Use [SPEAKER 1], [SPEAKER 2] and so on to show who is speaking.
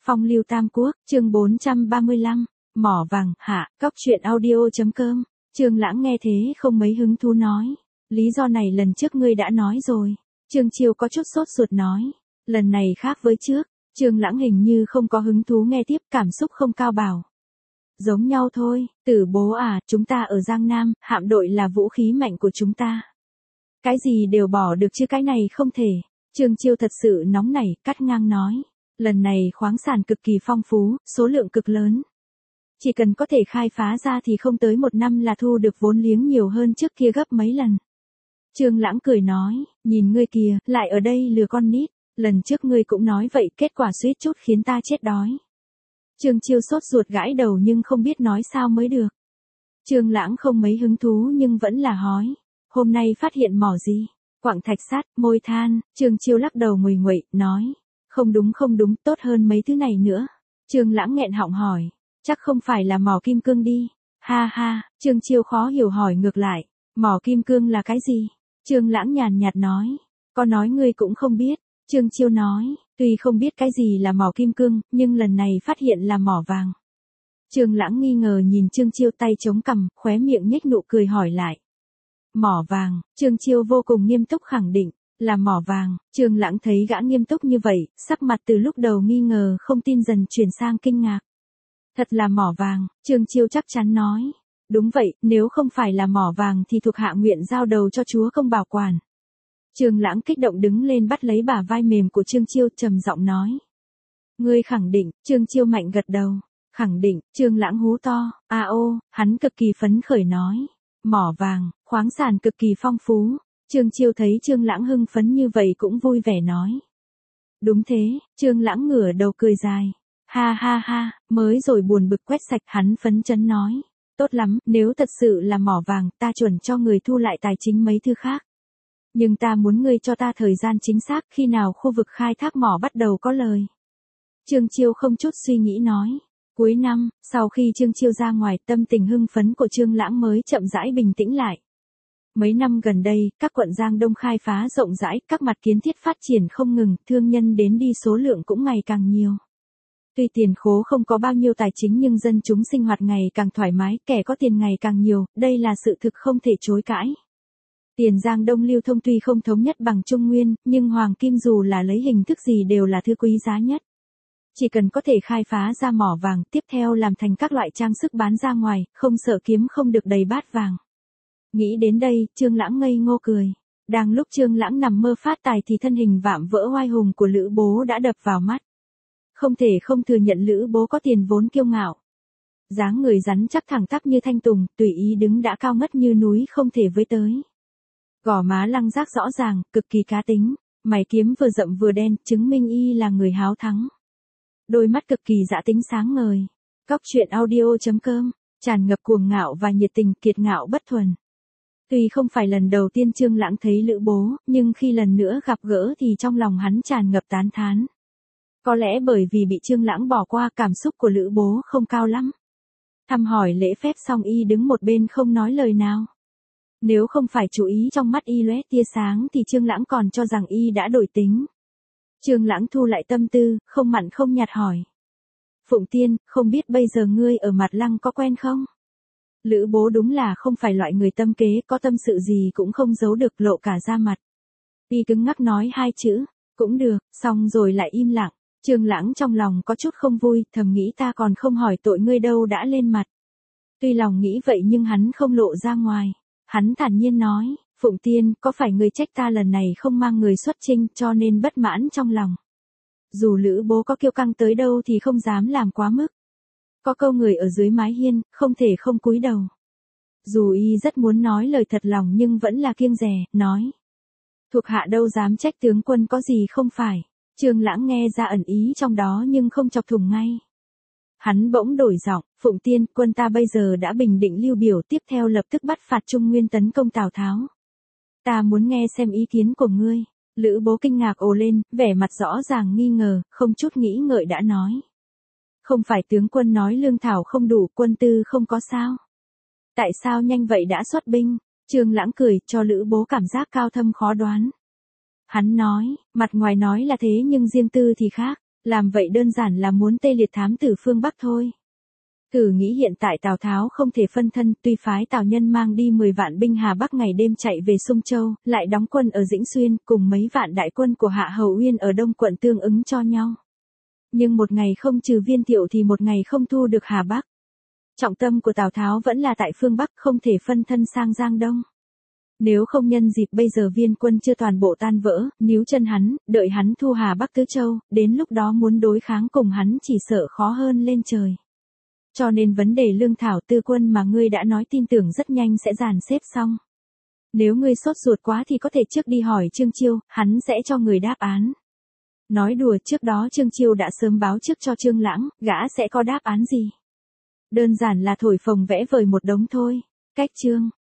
[SPEAKER 1] Phong lưu Tam Quốc, chương 435, mỏ vàng, hạ, cóc truyện audio.com, Trương Lãng nghe thế không mấy hứng thú nói. Lý do này lần trước ngươi đã nói rồi. Trương Chiêu có chút sốt ruột nói. Lần này khác với trước, Trương Lãng hình như không có hứng thú nghe tiếp, cảm xúc không cao bảo. Giống nhau thôi, Tử bố à, chúng ta ở Giang Nam, hạm đội là vũ khí mạnh của chúng ta. Cái gì đều bỏ được chứ cái này không thể. Trương Chiêu thật sự nóng nảy, cắt ngang nói. Lần này khoáng sản cực kỳ phong phú, số lượng cực lớn. Chỉ cần có thể khai phá ra thì không tới một năm là thu được vốn liếng nhiều hơn trước kia gấp mấy lần. Trương Lãng cười nói, nhìn ngươi kìa, lại ở đây lừa con nít, lần trước ngươi cũng nói vậy, kết quả suýt chút khiến ta chết đói. Trương Chiêu sốt ruột gãi đầu nhưng không biết nói sao mới được. Trương Lãng không mấy hứng thú nhưng vẫn là hỏi, hôm nay phát hiện mỏ gì? Quặng thạch sắt, môi than. Trương Chiêu lắc đầu nguầy nguậy, nói, không đúng, tốt hơn mấy thứ này nữa. Trương Lãng nghẹn họng hỏi, chắc không phải là mỏ kim cương đi. Ha ha, Trương Chiêu khó hiểu hỏi ngược lại, mỏ kim cương là cái gì? Trương Lãng nhàn nhạt nói, có nói ngươi cũng không biết. Trương Chiêu nói, tuy không biết cái gì là mỏ kim cương, nhưng lần này phát hiện là mỏ vàng. Trương Lãng nghi ngờ nhìn Trương Chiêu, tay chống cằm, khóe miệng nhếch nụ cười hỏi lại. Mỏ vàng? Trương Chiêu vô cùng nghiêm túc khẳng định, là mỏ vàng. Trương Lãng thấy gã nghiêm túc như vậy, sắc mặt từ lúc đầu nghi ngờ không tin dần chuyển sang kinh ngạc. Thật là mỏ vàng, Trương Chiêu chắc chắn nói. Đúng vậy, nếu không phải là mỏ vàng thì thuộc hạ nguyện giao đầu cho chúa công bảo quản. Trương Lãng kích động đứng lên bắt lấy bả vai mềm của Trương Chiêu, trầm giọng nói. Ngươi khẳng định? Trương Chiêu mạnh gật đầu. Khẳng định. Trương Lãng hú to, a ô, hắn cực kỳ phấn khởi nói. Mỏ vàng, khoáng sản cực kỳ phong phú. Trương Chiêu thấy Trương Lãng hưng phấn như vậy cũng vui vẻ nói. Đúng thế. Trương Lãng ngửa đầu cười dài. Ha ha ha, mới rồi buồn bực quét sạch, hắn phấn chấn nói. Tốt lắm, nếu thật sự là mỏ vàng, ta chuẩn cho người thu lại tài chính mấy thứ khác. Nhưng ta muốn ngươi cho ta thời gian chính xác, khi nào khu vực khai thác mỏ bắt đầu có lời. Trương Chiêu không chút suy nghĩ nói. Cuối năm, sau khi Trương Chiêu ra ngoài, tâm tình hưng phấn của Trương Lãng mới chậm rãi bình tĩnh lại. Mấy năm gần đây, các quận Giang Đông khai phá rộng rãi, các mặt kiến thiết phát triển không ngừng, thương nhân đến đi số lượng cũng ngày càng nhiều. Tuy tiền khố không có bao nhiêu tài chính nhưng dân chúng sinh hoạt ngày càng thoải mái, kẻ có tiền ngày càng nhiều, đây là sự thực không thể chối cãi. Tiền Giang Đông lưu thông tuy không thống nhất bằng Trung Nguyên, nhưng hoàng kim dù là lấy hình thức gì đều là thứ quý giá nhất. Chỉ cần có thể khai phá ra mỏ vàng, tiếp theo làm thành các loại trang sức bán ra ngoài, không sợ kiếm không được đầy bát vàng. Nghĩ đến đây, Trương Lãng ngây ngô cười. Đang lúc Trương Lãng nằm mơ phát tài thì thân hình vạm vỡ oai hùng của Lữ Bố đã đập vào mắt. Không thể không thừa nhận Lữ Bố có tiền vốn kiêu ngạo. Dáng người rắn chắc thẳng tắp như thanh tùng, tùy ý đứng đã cao ngất như núi không thể với tới. Gò má lăng rác rõ ràng, cực kỳ cá tính, mày kiếm vừa rậm vừa đen, chứng minh y là người háo thắng. Đôi mắt cực kỳ dã tính sáng ngời. Cóc truyện audio.com, tràn ngập cuồng ngạo và nhiệt tình, kiệt ngạo bất thuần. Tuy không phải lần đầu tiên Trương Lãng thấy Lữ Bố, nhưng khi lần nữa gặp gỡ thì trong lòng hắn tràn ngập tán thán. Có lẽ bởi vì bị Trương Lãng bỏ qua, cảm xúc của Lữ Bố không cao lắm. Thăm hỏi lễ phép xong y đứng một bên không nói lời nào. Nếu không phải chú ý trong mắt y lóe tia sáng thì Trương Lãng còn cho rằng y đã đổi tính. Trương Lãng thu lại tâm tư, không mặn không nhạt hỏi. Phụng Tiên, không biết bây giờ ngươi ở Mặt Lăng có quen không? Lữ Bố đúng là không phải loại người tâm kế, có tâm sự gì cũng không giấu được, lộ cả ra mặt. Y cứng ngắc nói hai chữ, cũng được, xong rồi lại im lặng. Trương Lãng trong lòng có chút không vui, thầm nghĩ ta còn không hỏi tội ngươi đâu đã lên mặt. Tuy lòng nghĩ vậy nhưng hắn không lộ ra ngoài. Hắn thản nhiên nói, Phụng Tiên, có phải ngươi trách ta lần này không mang người xuất chinh cho nên bất mãn trong lòng? Dù Lữ Bố có kiêu căng tới đâu thì không dám làm quá mức. Có câu người ở dưới mái hiên, không thể không cúi đầu. Dù y rất muốn nói lời thật lòng nhưng vẫn là kiêng dè, nói. Thuộc hạ đâu dám trách tướng quân có gì không phải. Trương Lãng nghe ra ẩn ý trong đó nhưng không chọc thủng ngay. Hắn bỗng đổi giọng, Phụng Tiên, quân ta bây giờ đã bình định Lưu Biểu, tiếp theo lập tức bắt phạt Trung Nguyên tấn công Tào Tháo. Ta muốn nghe xem ý kiến của ngươi. Lữ Bố kinh ngạc ồ lên, vẻ mặt rõ ràng nghi ngờ, không chút nghĩ ngợi đã nói. Không phải tướng quân nói lương thảo không đủ, quân tư không có sao? Tại sao nhanh vậy đã xuất binh? Trương Lãng cười, cho Lữ Bố cảm giác cao thâm khó đoán. Hắn nói, mặt ngoài nói là thế nhưng riêng tư thì khác. Làm vậy đơn giản là muốn tê liệt thám tử phương Bắc thôi. Thử nghĩ hiện tại Tào Tháo không thể phân thân, tuy phái Tào Nhân mang đi 10 vạn binh Hà Bắc ngày đêm chạy về Sung Châu, lại đóng quân ở Dĩnh Xuyên, cùng mấy vạn đại quân của Hạ Hầu Uyên ở Đông quận tương ứng cho nhau. Nhưng một ngày không trừ Viên Thiệu thì một ngày không thu được Hà Bắc. Trọng tâm của Tào Tháo vẫn là tại phương Bắc, không thể phân thân sang Giang Đông. Nếu không nhân dịp bây giờ Viên quân chưa toàn bộ tan vỡ, níu chân hắn, đợi hắn thu Hà Bắc Tứ Châu, đến lúc đó muốn đối kháng cùng hắn chỉ sợ khó hơn lên trời. Cho nên vấn đề lương thảo tư quân mà ngươi đã nói tin tưởng rất nhanh sẽ dàn xếp xong. Nếu ngươi sốt ruột quá thì có thể trước đi hỏi Trương Chiêu, hắn sẽ cho người đáp án. Nói đùa, trước đó Trương Chiêu đã sớm báo trước cho Trương Lãng, gã sẽ có đáp án gì. Đơn giản là thổi phồng vẽ vời một đống thôi. Cách chương